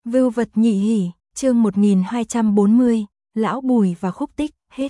Vưu vật nhị hỉ, chương 1240, Lão Bùi và Khúc Tích, hết.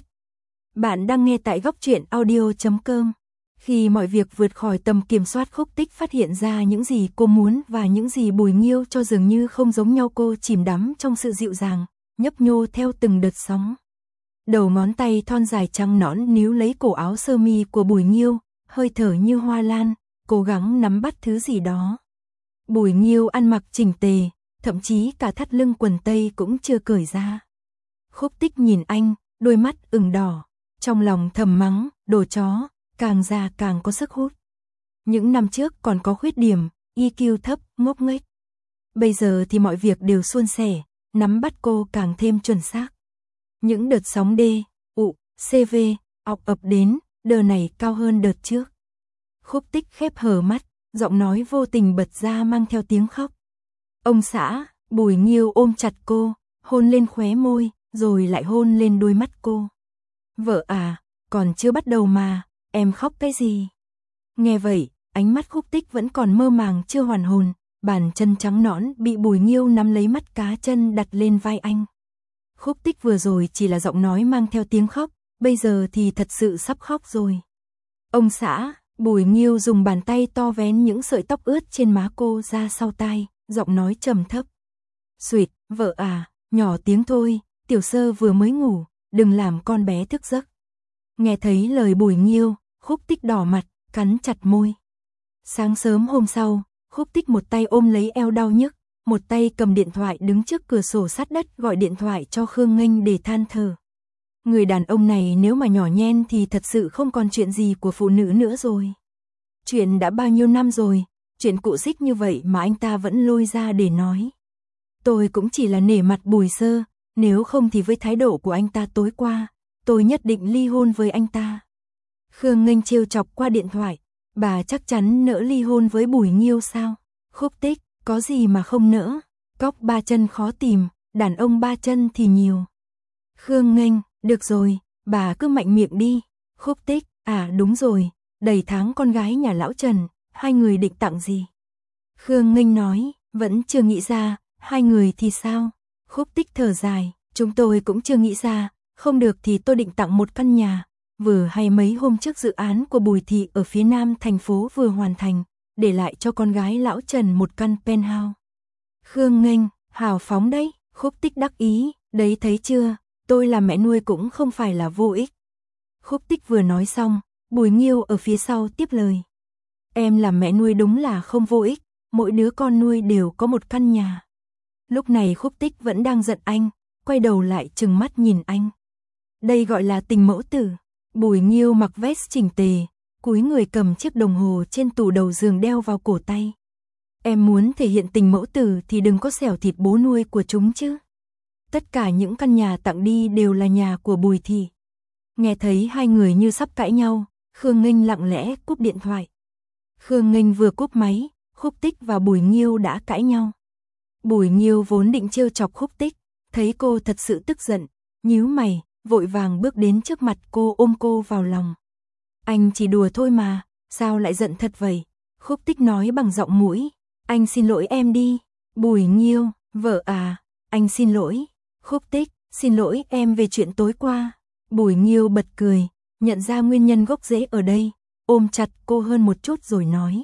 Bạn đang nghe tại góc truyện audio.com. Khi mọi việc vượt khỏi tầm kiểm soát, Khúc Tích phát hiện ra những gì cô muốn và những gì Bùi Nghiêu cho dường như không giống nhau. Cô chìm đắm trong sự dịu dàng, nhấp nhô theo từng đợt sóng. Đầu ngón tay thon dài trắng nõn níu lấy cổ áo sơ mi của Bùi Nghiêu, hơi thở như hoa lan, cố gắng nắm bắt thứ gì đó. Bùi Nghiêu ăn mặc chỉnh tề, thậm chí cả thắt lưng quần tây cũng chưa cởi ra. Khúc Tích nhìn anh, đôi mắt ửng đỏ, trong lòng thầm mắng, đồ chó, càng già càng có sức hút. Những năm trước còn có khuyết điểm, EQ thấp, ngốc nghếch. Bây giờ thì mọi việc đều suôn sẻ, nắm bắt cô càng thêm chuẩn xác. Những đợt sóng D, U, CV, ọc ập đến, đợt này cao hơn đợt trước. Khúc Tích khép hờ mắt, giọng nói vô tình bật ra mang theo tiếng khóc. Ông xã, Bùi Nghiêu ôm chặt cô, hôn lên khóe môi, rồi lại hôn lên đôi mắt cô. Vợ à, còn chưa bắt đầu mà, em khóc cái gì? Nghe vậy, ánh mắt Khúc Tích vẫn còn mơ màng chưa hoàn hồn, bàn chân trắng nõn bị Bùi Nghiêu nắm lấy, mắt cá chân đặt lên vai anh. Khúc Tích vừa rồi chỉ là giọng nói mang theo tiếng khóc, bây giờ thì thật sự sắp khóc rồi. Ông xã, Bùi Nghiêu dùng bàn tay to vén những sợi tóc ướt trên má cô ra sau tai, giọng nói trầm thấp. Xuyệt, vợ à, nhỏ tiếng thôi, tiểu sơ vừa mới ngủ, đừng làm con bé thức giấc. Nghe thấy lời Bùi Nghiêu, Khúc Tích đỏ mặt, cắn chặt môi. Sáng sớm hôm sau, Khúc Tích một tay ôm lấy eo đau nhức, một tay cầm điện thoại đứng trước cửa sổ sát đất gọi điện thoại cho Khương Nghênh để than thở. Người đàn ông này nếu mà nhỏ nhen thì thật sự không còn chuyện gì của phụ nữ nữa rồi. Chuyện đã bao nhiêu năm rồi, chuyện cụ xích như vậy mà anh ta vẫn lôi ra để nói. Tôi cũng chỉ là nể mặt Bùi sơ, nếu không thì với thái độ của anh ta tối qua, tôi nhất định ly hôn với anh ta. Khương Nghênh trêu chọc qua điện thoại, bà chắc chắn nỡ ly hôn với Bùi Nghiêu sao? Khúc Tích, có gì mà không nỡ, cóc ba chân khó tìm, đàn ông ba chân thì nhiều. Khương Nghênh, được rồi, bà cứ mạnh miệng đi. Khúc Tích, à đúng rồi, đầy tháng con gái nhà lão Trần, hai người định tặng gì? Khương Nghênh nói, vẫn chưa nghĩ ra, hai người thì sao? Khúc Tích thở dài, chúng tôi cũng chưa nghĩ ra, không được thì tôi định tặng một căn nhà. Vừa hay mấy hôm trước dự án của Bùi Thị ở phía nam thành phố vừa hoàn thành, để lại cho con gái lão Trần một căn penthouse. Khương Nghênh, hào phóng đấy. Khúc Tích đắc ý, đấy thấy chưa, tôi là mẹ nuôi cũng không phải là vô ích. Khúc Tích vừa nói xong, Bùi Nghiêu ở phía sau tiếp lời. Em làm mẹ nuôi đúng là không vô ích, mỗi đứa con nuôi đều có một căn nhà. Lúc này Khúc Tích vẫn đang giận anh, quay đầu lại trừng mắt nhìn anh. Đây gọi là tình mẫu tử. Bùi Nghiêu mặc vest chỉnh tề, cúi người cầm chiếc đồng hồ trên tủ đầu giường đeo vào cổ tay. Em muốn thể hiện tình mẫu tử thì đừng có xẻo thịt bố nuôi của chúng chứ. Tất cả những căn nhà tặng đi đều là nhà của Bùi Thị. Nghe thấy hai người như sắp cãi nhau, Khương Nghênh lặng lẽ cúp điện thoại. Khương Nghênh vừa cúp máy, Khúc Tích và Bùi Nghiêu đã cãi nhau. Bùi Nghiêu vốn định trêu chọc Khúc Tích, thấy cô thật sự tức giận, nhíu mày, vội vàng bước đến trước mặt cô ôm cô vào lòng. Anh chỉ đùa thôi mà, sao lại giận thật vậy? Khúc Tích nói bằng giọng mũi, anh xin lỗi em đi. Bùi Nghiêu, vợ à, anh xin lỗi. Khúc Tích, xin lỗi em về chuyện tối qua. Bùi Nghiêu bật cười, nhận ra nguyên nhân gốc rễ ở đây, ôm chặt cô hơn một chút rồi nói.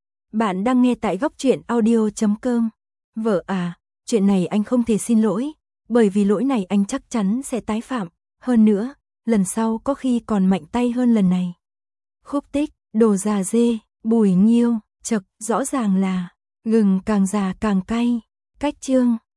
Bạn đang nghe tại góc truyện audio.com. Vợ à, chuyện này anh không thể xin lỗi, bởi vì lỗi này anh chắc chắn sẽ tái phạm. Hơn nữa, lần sau có khi còn mạnh tay hơn lần này. Khúc Tích, đồ già dê. Bùi Nghiêu, chậc, rõ ràng là gừng càng già càng cay. Cách chương